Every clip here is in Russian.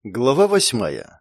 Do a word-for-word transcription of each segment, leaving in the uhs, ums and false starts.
Глава восьмая.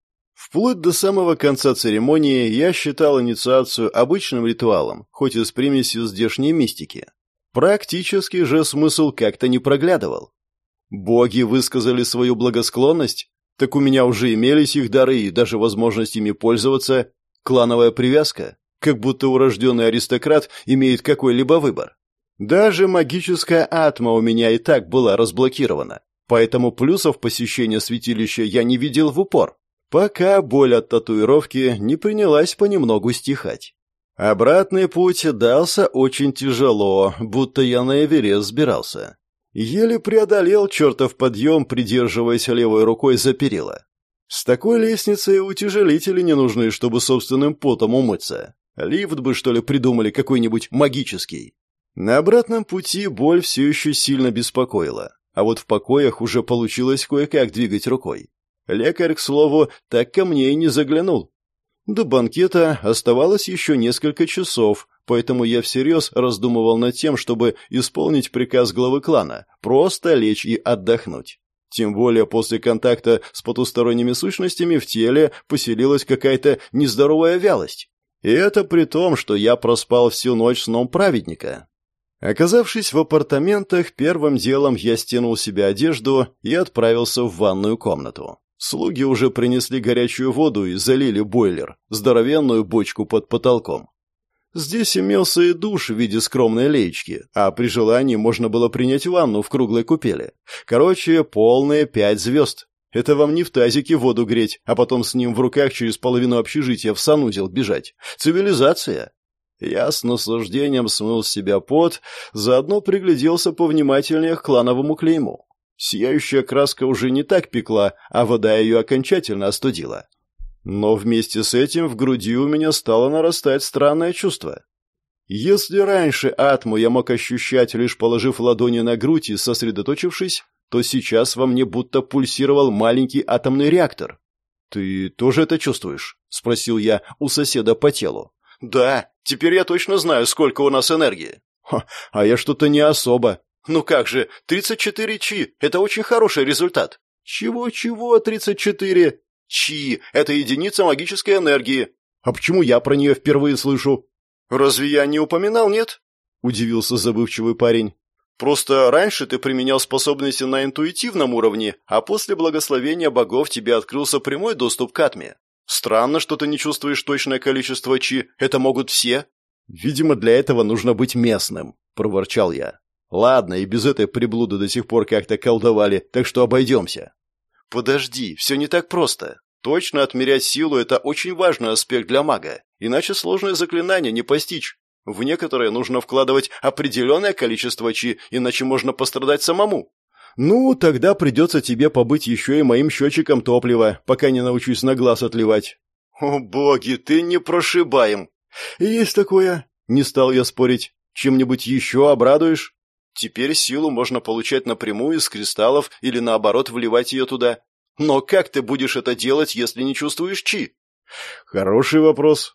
Вплоть до самого конца церемонии я считал инициацию обычным ритуалом, хоть и с примесью здешней мистики. Практически же смысл как-то не проглядывал. Боги высказали свою благосклонность, так у меня уже имелись их дары и даже возможность ими пользоваться. Клановая привязка, как будто урожденный аристократ имеет какой-либо выбор. Даже магическая атма у меня и так была разблокирована. Поэтому плюсов посещения святилища я не видел в упор, пока боль от татуировки не принялась понемногу стихать. Обратный путь дался очень тяжело, будто я на Эверест сбирался. Еле преодолел чертов подъем, придерживаясь левой рукой за перила. С такой лестницей утяжелители не нужны, чтобы собственным потом умыться. Лифт бы, что ли, придумали какой-нибудь магический. На обратном пути боль все еще сильно беспокоила. А вот в покоях уже получилось кое-как двигать рукой. Лекарь, к слову, так ко мне и не заглянул. До банкета оставалось еще несколько часов, поэтому я всерьез раздумывал над тем, чтобы исполнить приказ главы клана, просто лечь и отдохнуть. Тем более после контакта с потусторонними сущностями в теле поселилась какая-то нездоровая вялость. И это при том, что я проспал всю ночь сном праведника. Оказавшись в апартаментах, первым делом я стянул себе одежду и отправился в ванную комнату. Слуги уже принесли горячую воду и залили бойлер, здоровенную бочку под потолком. Здесь имелся и душ в виде скромной леечки, а при желании можно было принять ванну в круглой купели. Короче, полные пять звезд. Это вам не в тазике воду греть, а потом с ним в руках через половину общежития в санузел бежать. Цивилизация. Я с наслаждением смыл с себя пот, заодно пригляделся повнимательнее к клановому клейму. Сияющая краска уже не так пекла, а вода ее окончательно остудила. Но вместе с этим в груди у меня стало нарастать странное чувство. Если раньше атму я мог ощущать, лишь положив ладони на грудь и сосредоточившись, то сейчас во мне будто пульсировал маленький атомный реактор. «Ты тоже это чувствуешь?» — спросил я у соседа по телу. «Да, теперь я точно знаю, сколько у нас энергии». Ха, а я что-то не особо. Ну как же, тридцать четыре чи – это очень хороший результат. Чего-чего тридцать четыре? Чи – это единица магической энергии. А почему я про нее впервые слышу? Разве я не упоминал, нет? Удивился забывчивый парень. Просто раньше ты применял способности на интуитивном уровне, а после благословения богов тебе открылся прямой доступ к атме. Странно, что ты не чувствуешь точное количество чи. Это могут все. Видимо, для этого нужно быть местным, проворчал я. Ладно, и без этой приблуды до сих пор как-то колдовали, так что обойдемся. Подожди, все не так просто. Точно отмерять силу – это очень важный аспект для мага, иначе сложное заклинание не постичь. В некоторые нужно вкладывать определенное количество чи, иначе можно пострадать самому. Ну, тогда придется тебе побыть еще и моим счетчиком топлива, пока не научусь на глаз отливать. О, боги, ты непрошибаем. Есть такое. Не стал я спорить. Чем-нибудь еще обрадуешь? Теперь силу можно получать напрямую из кристаллов или, наоборот, вливать ее туда. Но как ты будешь это делать, если не чувствуешь чи? Хороший вопрос.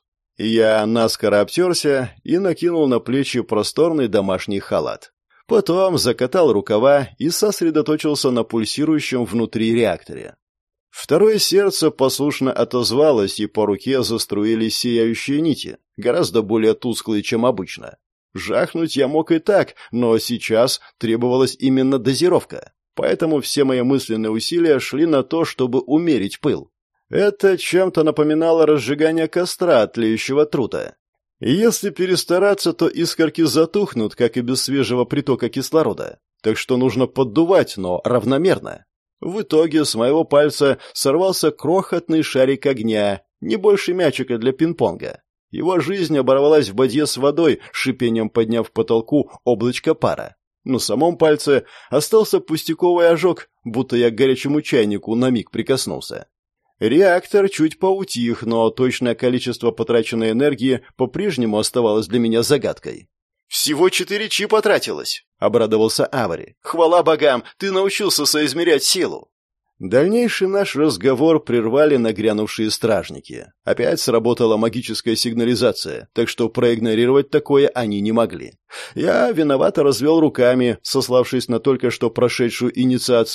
Я наскоро обтерся и накинул на плечи просторный домашний халат. Потом закатал рукава и сосредоточился на пульсирующем внутри реакторе. Второе сердце послушно отозвалось, и по руке заструились сияющие нити, гораздо более тусклые, чем обычно. Жахнуть я мог и так, но сейчас требовалась именно дозировка, поэтому все мои мысленные усилия шли на то, чтобы умерить пыл. Это чем-то напоминало разжигание костра от тлеющего трута. Если перестараться, то искорки затухнут, как и без свежего притока кислорода. Так что нужно поддувать, но равномерно. В итоге с моего пальца сорвался крохотный шарик огня, не больше мячика для пинг-понга. Его жизнь оборвалась в бадье с водой, шипением подняв к потолку облачко пара. На самом пальце остался пустяковый ожог, будто я к горячему чайнику на миг прикоснулся. Реактор чуть поутих, но точное количество потраченной энергии по-прежнему оставалось для меня загадкой. «Всего четыре чи потратилось», — обрадовался Авари. «Хвала богам, ты научился соизмерять силу». Дальнейший наш разговор прервали нагрянувшие стражники. Опять сработала магическая сигнализация, так что проигнорировать такое они не могли. Я виновато развел руками, сославшись на только что прошедшую инициацию,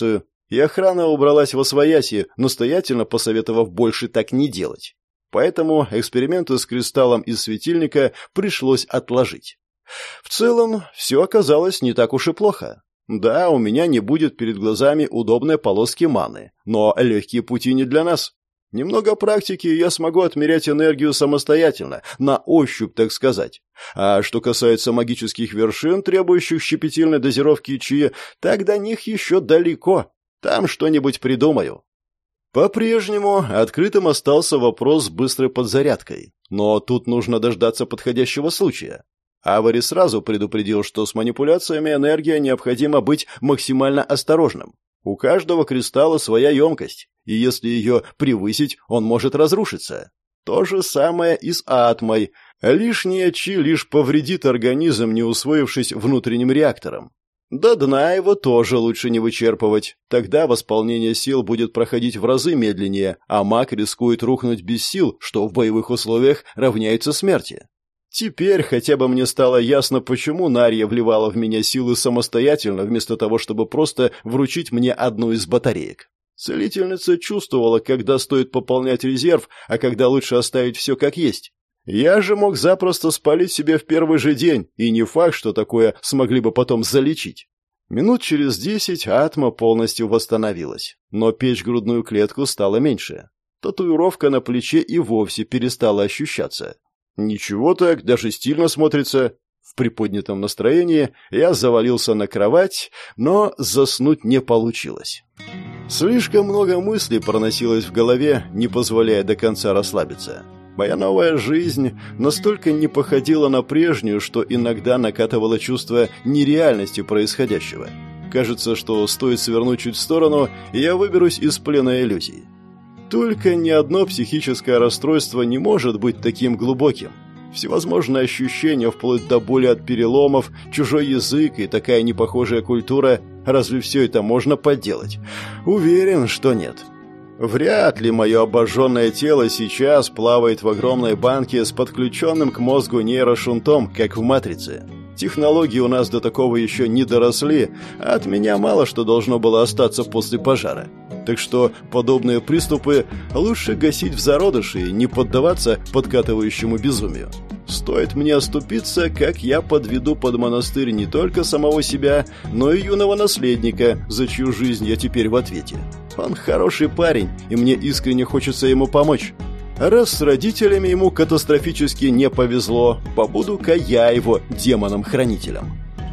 и охрана убралась восвояси, настоятельно посоветовав больше так не делать. Поэтому эксперименты с кристаллом из светильника пришлось отложить. В целом, все оказалось не так уж и плохо. Да, у меня не будет перед глазами удобной полоски маны, но легкие пути не для нас. Немного практики, и я смогу отмерять энергию самостоятельно, на ощупь, так сказать. А что касается магических вершин, требующих щепетильной дозировки чи, так до них еще далеко. Там что-нибудь придумаю. По-прежнему открытым остался вопрос с быстрой подзарядкой, но тут нужно дождаться подходящего случая. Авари сразу предупредил, что с манипуляциями энергия необходимо быть максимально осторожным. У каждого кристалла своя емкость, и если ее превысить, он может разрушиться. То же самое и с атмой. Лишняя чи лишь повредит организм, не усвоившись внутренним реактором. До дна его тоже лучше не вычерпывать. Тогда восполнение сил будет проходить в разы медленнее, а маг рискует рухнуть без сил, что в боевых условиях равняется смерти. Теперь хотя бы мне стало ясно, почему Нарья вливала в меня силы самостоятельно, вместо того, чтобы просто вручить мне одну из батареек. Целительница чувствовала, когда стоит пополнять резерв, а когда лучше оставить все как есть. Я же мог запросто спалить себе в первый же день, и не факт, что такое смогли бы потом залечить. Минут через десять атма полностью восстановилась, но печь грудную клетку стало меньше. Татуировка на плече и вовсе перестала ощущаться. Ничего так, даже стильно смотрится. В приподнятом настроении я завалился на кровать, но заснуть не получилось. Слишком много мыслей проносилось в голове, не позволяя до конца расслабиться. Моя новая жизнь настолько не походила на прежнюю, что иногда накатывало чувство нереальности происходящего. Кажется, что стоит свернуть чуть в сторону, и я выберусь из плена иллюзий. Только ни одно психическое расстройство не может быть таким глубоким. Всевозможные ощущения, вплоть до боли от переломов, чужой язык и такая непохожая культура, разве все это можно подделать? Уверен, что нет. Вряд ли мое обожженное тело сейчас плавает в огромной банке с подключенным к мозгу нейрошунтом, как в «Матрице». Технологии у нас до такого еще не доросли, а от меня мало что должно было остаться после пожара. Так что подобные приступы лучше гасить в зародыше и не поддаваться подкатывающему безумию. Стоит мне оступиться, как я подведу под монастырь не только самого себя, но и юного наследника, за чью жизнь я теперь в ответе. Он хороший парень, и мне искренне хочется ему помочь. Раз с родителями ему катастрофически не повезло, побуду-ка я его демоном-хранителем.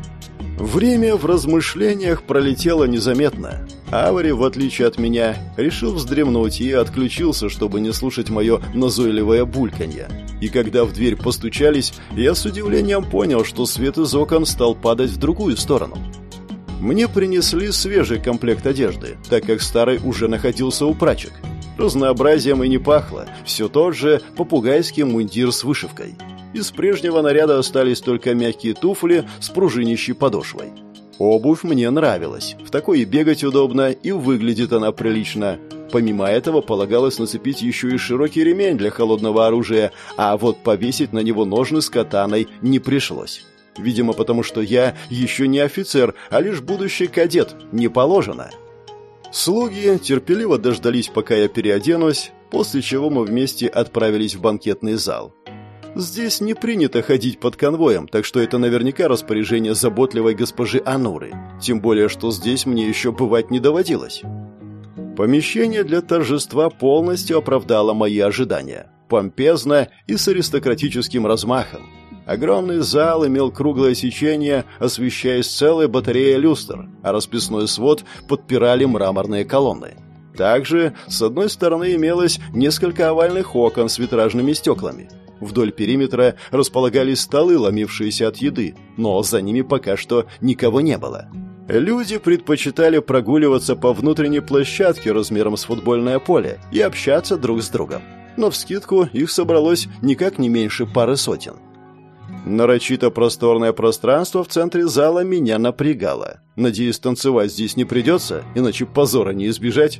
Время в размышлениях пролетело незаметно. Авари, в отличие от меня, решил вздремнуть и отключился, чтобы не слушать мое назойливое бульканье. И когда в дверь постучались, я с удивлением понял, что свет из окон стал падать в другую сторону. Мне принесли свежий комплект одежды, так как старый уже находился у прачек. Разнообразием и не пахло, все тот же попугайский мундир с вышивкой. Из прежнего наряда остались только мягкие туфли с пружинищей подошвой. Обувь мне нравилась, в такой и бегать удобно, и выглядит она прилично. Помимо этого полагалось нацепить еще и широкий ремень для холодного оружия, а вот повесить на него ножны с катаной не пришлось. Видимо, потому что я еще не офицер, а лишь будущий кадет, не положено. Слуги терпеливо дождались, пока я переоденусь, после чего мы вместе отправились в банкетный зал. Здесь не принято ходить под конвоем, так что это наверняка распоряжение заботливой госпожи Ануры, тем более, что здесь мне еще бывать не доводилось. Помещение для торжества полностью оправдало мои ожидания, помпезно и с аристократическим размахом. Огромный зал имел круглое сечение, освещаясь целой батареей люстр, а расписной свод подпирали мраморные колонны. Также с одной стороны имелось несколько овальных окон с витражными стеклами. Вдоль периметра располагались столы, ломившиеся от еды, но за ними пока что никого не было. Люди предпочитали прогуливаться по внутренней площадке размером с футбольное поле и общаться друг с другом. Но вскидку их собралось никак не меньше пары сотен. Нарочито просторное пространство в центре зала меня напрягало. Надеюсь, танцевать здесь не придется, иначе позора не избежать.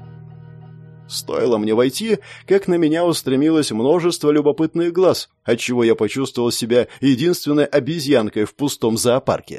Стоило мне войти, как на меня устремилось множество любопытных глаз, отчего я почувствовал себя единственной обезьянкой в пустом зоопарке.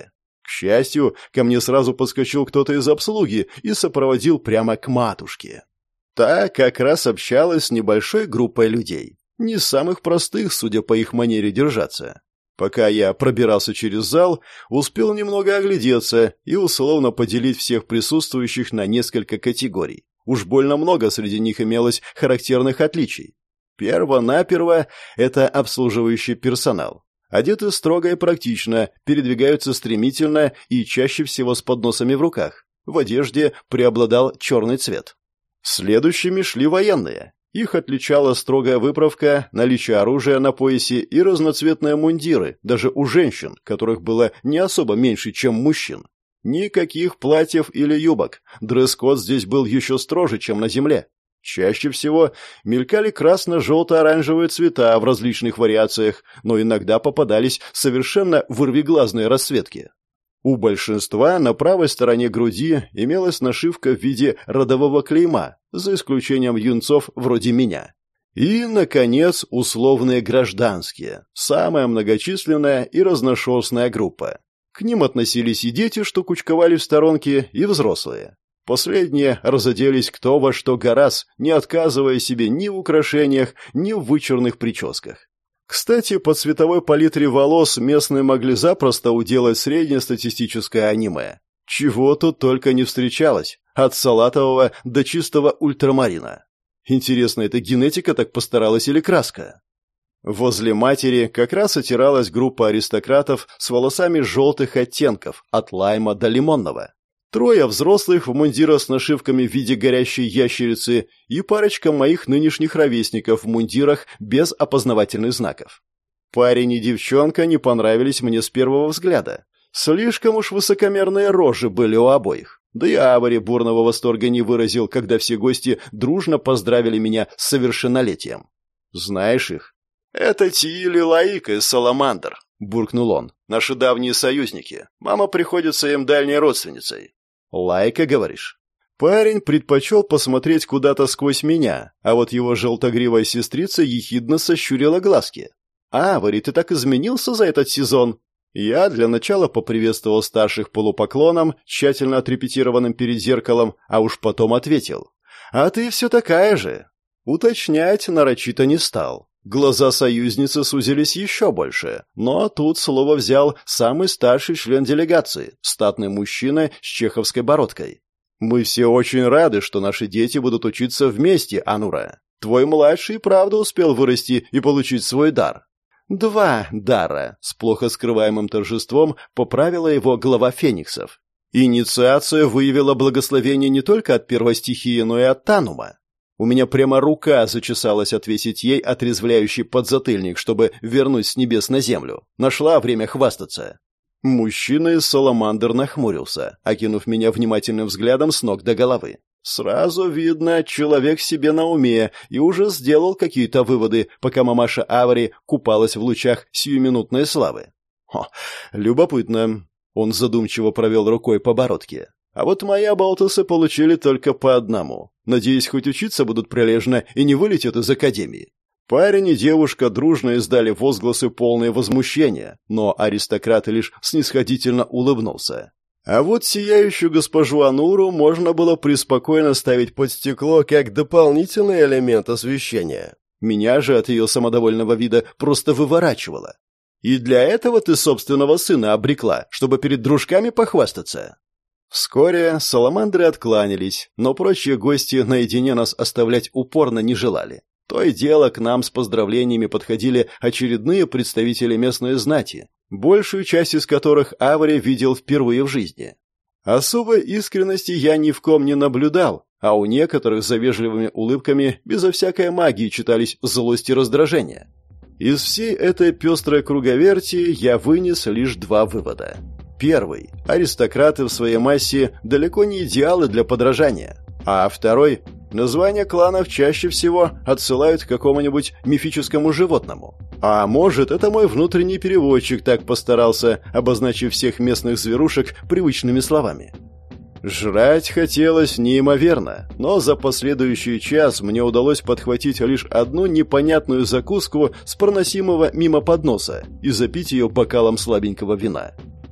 К счастью, ко мне сразу подскочил кто-то из обслуги и сопроводил прямо к матушке. Та как раз общалась с небольшой группой людей. Не из самых простых, судя по их манере держаться. Пока я пробирался через зал, успел немного оглядеться и условно поделить всех присутствующих на несколько категорий. Уж больно много среди них имелось характерных отличий. Перво-наперво – это обслуживающий персонал. Одеты строго и практично, передвигаются стремительно и чаще всего с подносами в руках. В одежде преобладал черный цвет. Следующими шли военные. Их отличала строгая выправка, наличие оружия на поясе и разноцветные мундиры, даже у женщин, которых было не особо меньше, чем мужчин. Никаких платьев или юбок. Дресс-код здесь был еще строже, чем на земле. Чаще всего мелькали красно-желто-оранжевые цвета в различных вариациях, но иногда попадались совершенно вырвиглазные расцветки. У большинства на правой стороне груди имелась нашивка в виде родового клейма, за исключением юнцов вроде меня. И, наконец, условные гражданские, самая многочисленная и разношерстная группа. К ним относились и дети, что кучковали в сторонке, и взрослые. Последние разоделись кто во что гораз, не отказывая себе ни в украшениях, ни в вычурных прическах. Кстати, по цветовой палитре волос местные могли запросто уделать среднестатистическое аниме. Чего тут только не встречалось, от салатового до чистого ультрамарина. Интересно, это генетика так постаралась или краска? Возле матери как раз отиралась группа аристократов с волосами желтых оттенков, от лайма до лимонного. Трое взрослых в мундирах с нашивками в виде горящей ящерицы и парочка моих нынешних ровесников в мундирах без опознавательных знаков. Парень и девчонка не понравились мне с первого взгляда. Слишком уж высокомерные рожи были у обоих. Да и Авари бурного восторга не выразил, когда все гости дружно поздравили меня с совершеннолетием. «Знаешь их?» «Это Тиил и Лаика из Саламандр», — буркнул он. «Наши давние союзники. Мама приходится им дальней родственницей». «Лайка, говоришь?» Парень предпочел посмотреть куда-то сквозь меня, а вот его желтогривая сестрица ехидно сощурила глазки. «Авари, ты так изменился за этот сезон?» Я для начала поприветствовал старших полупоклоном, тщательно отрепетированным перед зеркалом, а уж потом ответил. «А ты все такая же». Уточнять нарочито не стал. Глаза союзницы сузились еще больше, но тут слово взял самый старший член делегации, статный мужчина с чеховской бородкой. «Мы все очень рады, что наши дети будут учиться вместе, Анура. Твой младший, правда, успел вырасти и получить свой дар». «Два дара», — с плохо скрываемым торжеством поправила его глава фениксов. Инициация выявила благословение не только от первой стихии, но и от Танума. У меня прямо рука зачесалась отвесить ей отрезвляющий подзатыльник, чтобы вернуть с небес на землю. Нашла время хвастаться. Мужчина из Саламандр нахмурился, окинув меня внимательным взглядом с ног до головы. Сразу видно, человек себе на уме и уже сделал какие-то выводы, пока мамаша Авари купалась в лучах сиюминутной славы. Хо, любопытно. Он задумчиво провел рукой по бородке. А вот мои оболтусы получили только по одному. Надеюсь, хоть учиться будут прилежно и не вылетят из академии. Парень и девушка дружно издали возгласы полные возмущения, но аристократ лишь снисходительно улыбнулся. А вот сияющую госпожу Ануру можно было преспокойно ставить под стекло как дополнительный элемент освещения. Меня же от ее самодовольного вида просто выворачивало. И для этого ты собственного сына обрекла, чтобы перед дружками похвастаться. Вскоре саламандры откланялись, но прочие гости наедине нас оставлять упорно не желали. То и дело к нам с поздравлениями подходили очередные представители местной знати, большую часть из которых Авари видел впервые в жизни. Особой искренности я ни в ком не наблюдал, а у некоторых за вежливыми улыбками безо всякой магии читались злость и раздражение. Из всей этой пестрой круговерти я вынес лишь два вывода. Первый – аристократы в своей массе далеко не идеалы для подражания. А второй – названия кланов чаще всего отсылают к какому-нибудь мифическому животному. А может, это мой внутренний переводчик так постарался, обозначив всех местных зверушек привычными словами. Жрать хотелось неимоверно, но за последующий час мне удалось подхватить лишь одну непонятную закуску с проносимого мимо подноса и запить ее бокалом слабенького вина.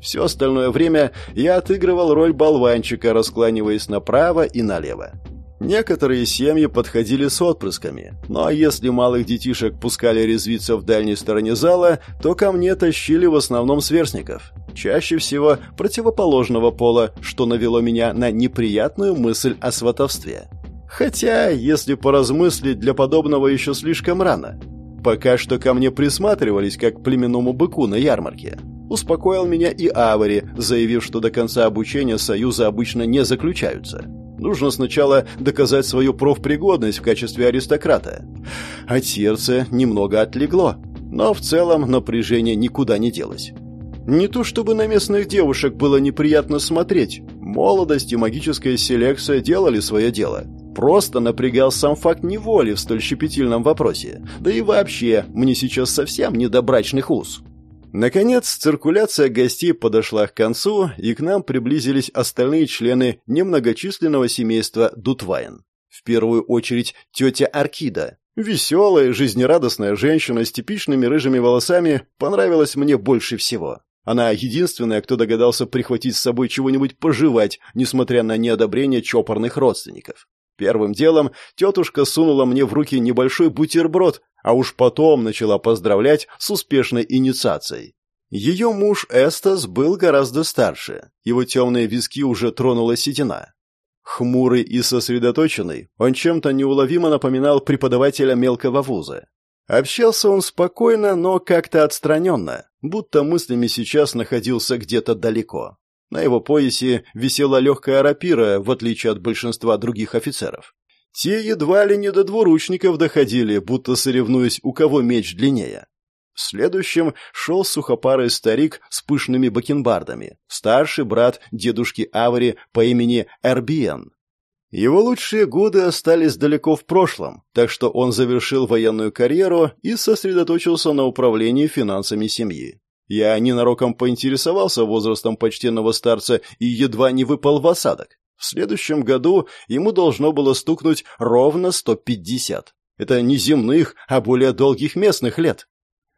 Все остальное время я отыгрывал роль болванчика, раскланиваясь направо и налево. Некоторые семьи подходили с отпрысками, но если малых детишек пускали резвиться в дальней стороне зала, то ко мне тащили в основном сверстников. Чаще всего противоположного пола, что навело меня на неприятную мысль о сватовстве. Хотя, если поразмыслить, для подобного еще слишком рано. Пока что ко мне присматривались как к племенному быку на ярмарке. Успокоил меня и Авари, заявив, что до конца обучения союза обычно не заключаются. Нужно сначала доказать свою профпригодность в качестве аристократа. От сердца немного отлегло, но в целом напряжение никуда не делось. Не то чтобы на местных девушек было неприятно смотреть. Молодость и магическая селекция делали свое дело. Просто напрягал сам факт неволи в столь щепетильном вопросе. Да и вообще, мне сейчас совсем не до брачных уз. Наконец, циркуляция гостей подошла к концу, и к нам приблизились остальные члены немногочисленного семейства Дутвайн. В первую очередь тетя Аркида. Веселая, жизнерадостная женщина с типичными рыжими волосами понравилась мне больше всего. Она единственная, кто догадался прихватить с собой чего-нибудь пожевать, несмотря на неодобрение чопорных родственников. Первым делом тетушка сунула мне в руки небольшой бутерброд, а уж потом начала поздравлять с успешной инициацией. Ее муж Эстас был гораздо старше, его темные виски уже тронула седина. Хмурый и сосредоточенный, он чем-то неуловимо напоминал преподавателя мелкого вуза. Общался он спокойно, но как-то отстраненно, будто мыслями сейчас находился где-то далеко. На его поясе висела легкая рапира, в отличие от большинства других офицеров. Те едва ли не до двуручников доходили, будто соревнуясь, у кого меч длиннее. Следующим шел сухопарый старик с пышными бакенбардами, старший брат дедушки Авари по имени Эрбиен. Его лучшие годы остались далеко в прошлом, так что он завершил военную карьеру и сосредоточился на управлении финансами семьи. Я ненароком поинтересовался возрастом почтенного старца и едва не выпал в осадок. В следующем году ему должно было стукнуть ровно сто пятьдесят. Это не земных, а более долгих местных лет.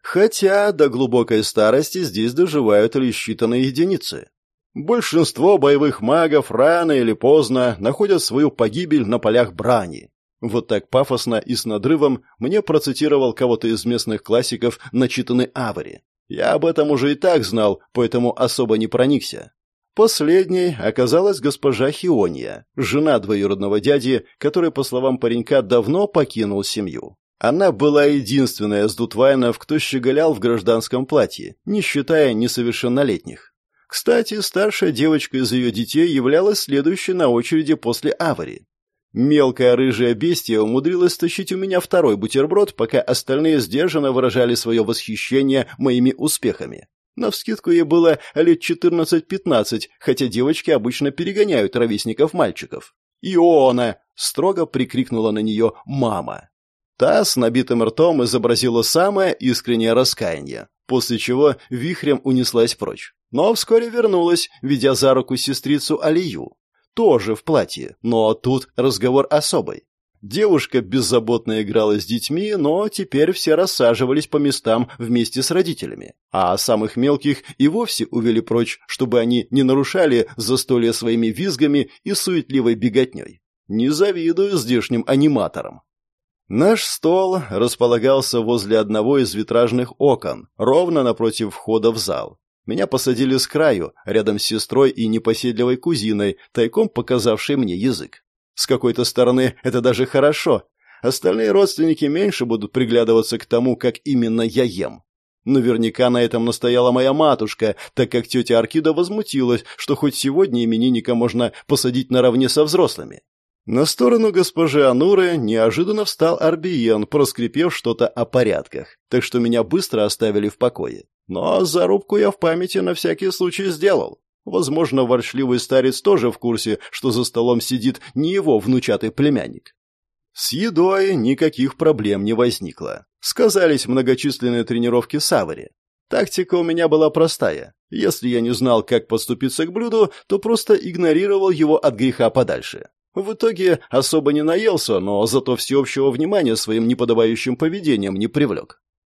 Хотя до глубокой старости здесь доживают лишь считанные единицы. Большинство боевых магов рано или поздно находят свою погибель на полях брани. Вот так пафосно и с надрывом мне процитировал кого-то из местных классиков начитанный Авари. Я об этом уже и так знал, поэтому особо не проникся. Последней оказалась госпожа Хиония, жена двоюродного дяди, который, по словам паренька, давно покинул семью. Она была единственная из Дутвайнов, кто щеголял в гражданском платье, не считая несовершеннолетних. Кстати, старшая девочка из ее детей являлась следующей на очереди после Авари. Мелкая рыжая бестия умудрилась стащить у меня второй бутерброд, пока остальные сдержанно выражали свое восхищение моими успехами. Навскидку ей было лет четырнадцать-пятнадцать, хотя девочки обычно перегоняют ровесников мальчиков. «Иона!» — строго прикрикнула на нее мама. Та с набитым ртом изобразила самое искреннее раскаяние, после чего вихрем унеслась прочь. Но вскоре вернулась, ведя за руку сестрицу Алию. Тоже в платье, но тут разговор особый. Девушка беззаботно играла с детьми, но теперь все рассаживались по местам вместе с родителями. А самых мелких и вовсе увели прочь, чтобы они не нарушали застолье своими визгами и суетливой беготней. Не завидую здешним аниматорам. Наш стол располагался возле одного из витражных окон, ровно напротив входа в зал. Меня посадили с краю, рядом с сестрой и непоседливой кузиной, тайком показавшей мне язык. С какой-то стороны это даже хорошо. Остальные родственники меньше будут приглядываться к тому, как именно я ем. Наверняка на этом настояла моя матушка, так как тетя Аркида возмутилась, что хоть сегодня именинника можно посадить наравне со взрослыми. На сторону госпожи Ануры неожиданно встал Арбиен, проскрипев что-то о порядках, так что меня быстро оставили в покое. Но зарубку я в памяти на всякий случай сделал. Возможно, ворчливый старец тоже в курсе, что за столом сидит не его внучатый племянник. С едой никаких проблем не возникло. Сказались многочисленные тренировки с Авари. Тактика у меня была простая. Если я не знал, как подступиться к блюду, то просто игнорировал его от греха подальше. В итоге особо не наелся, но зато всеобщего внимания своим неподобающим поведением не привлек.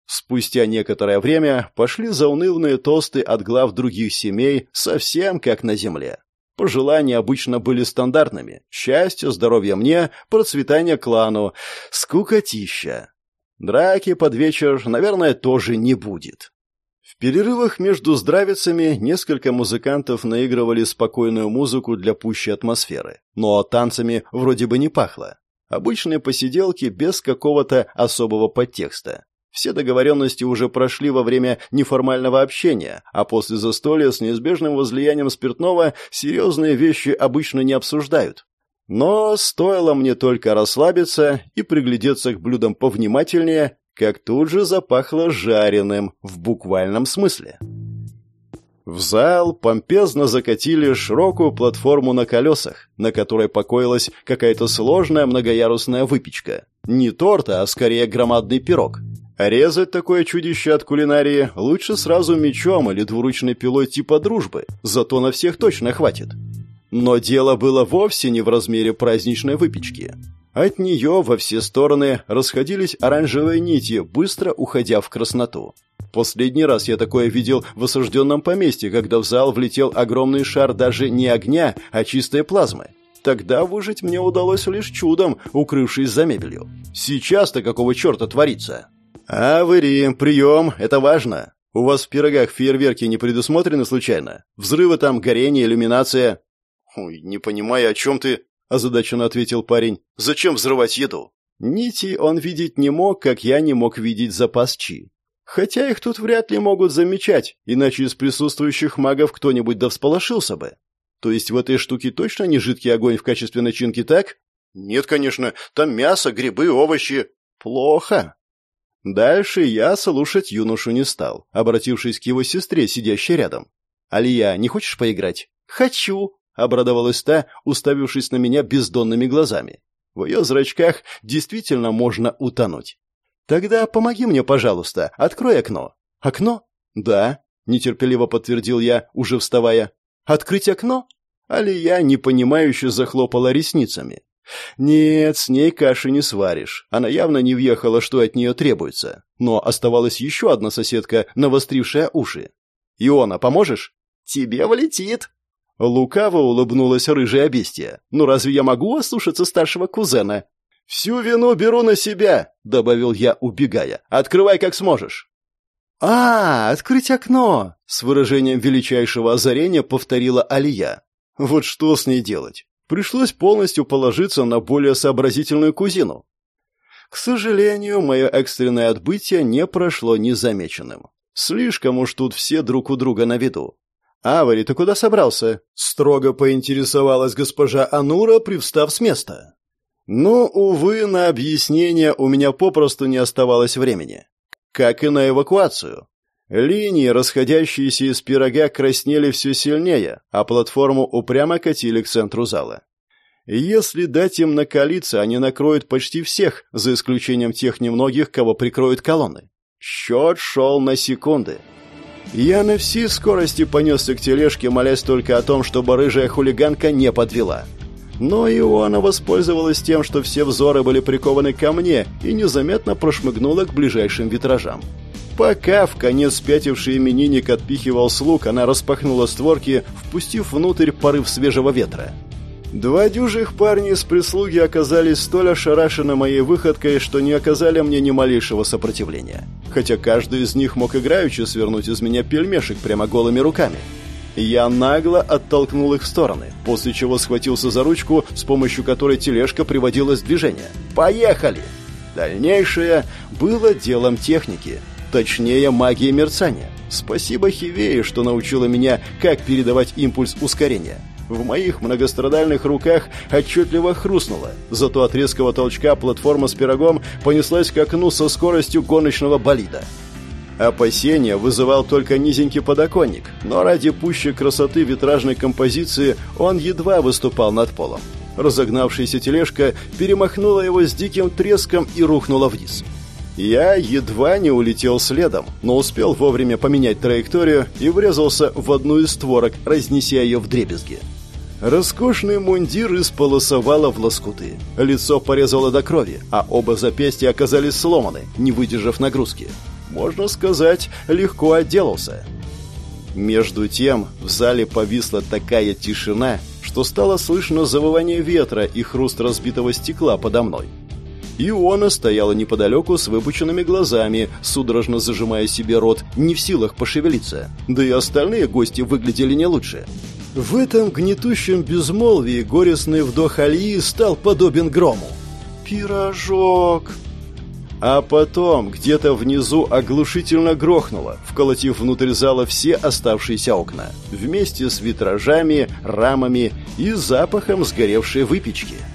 Спустя некоторое время пошли заунывные тосты от глав других семей, совсем как на земле. Пожелания обычно были стандартными: счастья, здоровья мне, процветания клану, скукотища. Драки под вечер, наверное, тоже не будет. В перерывах между здравицами несколько музыкантов наигрывали спокойную музыку для пущей атмосферы, но танцами вроде бы не пахло. Обычные посиделки без какого-то особого подтекста. Все договоренности уже прошли во время неформального общения, а после застолья с неизбежным возлиянием спиртного серьезные вещи обычно не обсуждают. Но стоило мне только расслабиться и приглядеться к блюдам повнимательнее, как тут же запахло жареным, в буквальном смысле. В зал помпезно закатили широкую платформу на колесах, на которой покоилась какая-то сложная многоярусная выпечка. Не торт, а скорее громадный пирог. Резать такое чудище от кулинарии лучше сразу мечом или двуручной пилой типа дружбы, зато на всех точно хватит. Но дело было вовсе не в размере праздничной выпечки. От нее во все стороны расходились оранжевые нити, быстро уходя в красноту. Последний раз я такое видел в осажденном поместье, когда в зал влетел огромный шар даже не огня, а чистой плазмы. Тогда выжить мне удалось лишь чудом, укрывшись за мебелью. Сейчас-то какого черта творится? «Авари, прием, это важно. У вас в пирогах фейерверки не предусмотрены случайно? Взрывы там, горение, иллюминация?» «Ой, не понимаю, о чем ты?» – озадаченно ответил парень. «Зачем взрывать еду?» Нити он видеть не мог, как я не мог видеть запас чи. Хотя их тут вряд ли могут замечать, иначе из присутствующих магов кто-нибудь да всполошился бы. То есть в этой штуке точно не жидкий огонь в качестве начинки, так? Нет, конечно, там мясо, грибы, овощи. Плохо. Дальше я слушать юношу не стал, обратившись к его сестре, сидящей рядом. «Алия, не хочешь поиграть?» «Хочу», — обрадовалась та, уставившись на меня бездонными глазами. В ее зрачках действительно можно утонуть. «Тогда помоги мне, пожалуйста, открой окно». «Окно?» «Да», — нетерпеливо подтвердил я, уже вставая. «Открыть окно?» Алия непонимающе захлопала ресницами. «Нет, с ней каши не сваришь. Она явно не въехала, что от нее требуется. Но оставалась еще одна соседка, навострившая уши. Иона, поможешь?» «Тебе влетит». Лукаво улыбнулась рыжая бестия. «Ну разве я могу ослушаться старшего кузена?» «Всю вину беру на себя», — добавил я, убегая. «Открывай как сможешь». «А, открыть окно!» — с выражением величайшего озарения повторила Алия. Вот что с ней делать? Пришлось полностью положиться на более сообразительную кузину. К сожалению, мое экстренное отбытие не прошло незамеченным. Слишком уж тут все друг у друга на виду. «Авари, ты куда собрался?» — строго поинтересовалась госпожа Анура, привстав с места. Ну, увы, на объяснение у меня попросту не оставалось времени. Как и на эвакуацию. Линии, расходящиеся из пирога, краснели все сильнее, а платформу упрямо катили к центру зала. Если дать им накалиться, они накроют почти всех, за исключением тех немногих, кого прикроют колонны. Счет шел на секунды. Я на всей скорости понесся к тележке, молясь только о том, чтобы рыжая хулиганка не подвела. Но Иона воспользовалась тем, что все взоры были прикованы ко мне, и незаметно прошмыгнула к ближайшим витражам. Пока вконец спятивший именинник отпихивал слуг, она распахнула створки, впустив внутрь порыв свежего ветра. Два дюжих парня из прислуги оказались столь ошарашены моей выходкой, что не оказали мне ни малейшего сопротивления. Хотя каждый из них мог играючи свернуть из меня пельмешек прямо голыми руками. Я нагло оттолкнул их в стороны, после чего схватился за ручку, с помощью которой тележка приводилась в движение. «Поехали!» Дальнейшее было делом техники, точнее магии мерцания. Спасибо Хивее, что научила меня, как передавать импульс ускорения. В моих многострадальных руках отчетливо хрустнуло, зато от резкого толчка платформа с пирогом понеслась к окну со скоростью гоночного болида. Опасения вызывал только низенький подоконник, но ради пущей красоты витражной композиции он едва выступал над полом. Разогнавшаяся тележка перемахнула его с диким треском и рухнула вниз. Я едва не улетел следом, но успел вовремя поменять траекторию и врезался в одну из створок, разнеся ее вдребезги. Роскошный мундир исполосовало в лоскуты. Лицо порезало до крови, а оба запястья оказались сломаны, не выдержав нагрузки. можно сказать, легко отделался. Между тем в зале повисла такая тишина, что стало слышно завывание ветра и хруст разбитого стекла подо мной. Иона стояла неподалеку с выпученными глазами, судорожно зажимая себе рот, не в силах пошевелиться. Да и остальные гости выглядели не лучше. В этом гнетущем безмолвии горестный вдох Алии стал подобен грому. «Пирожок!» А потом где-то внизу оглушительно грохнуло, вколотив внутрь зала все оставшиеся окна, вместе с витражами, рамами и запахом сгоревшей выпечки.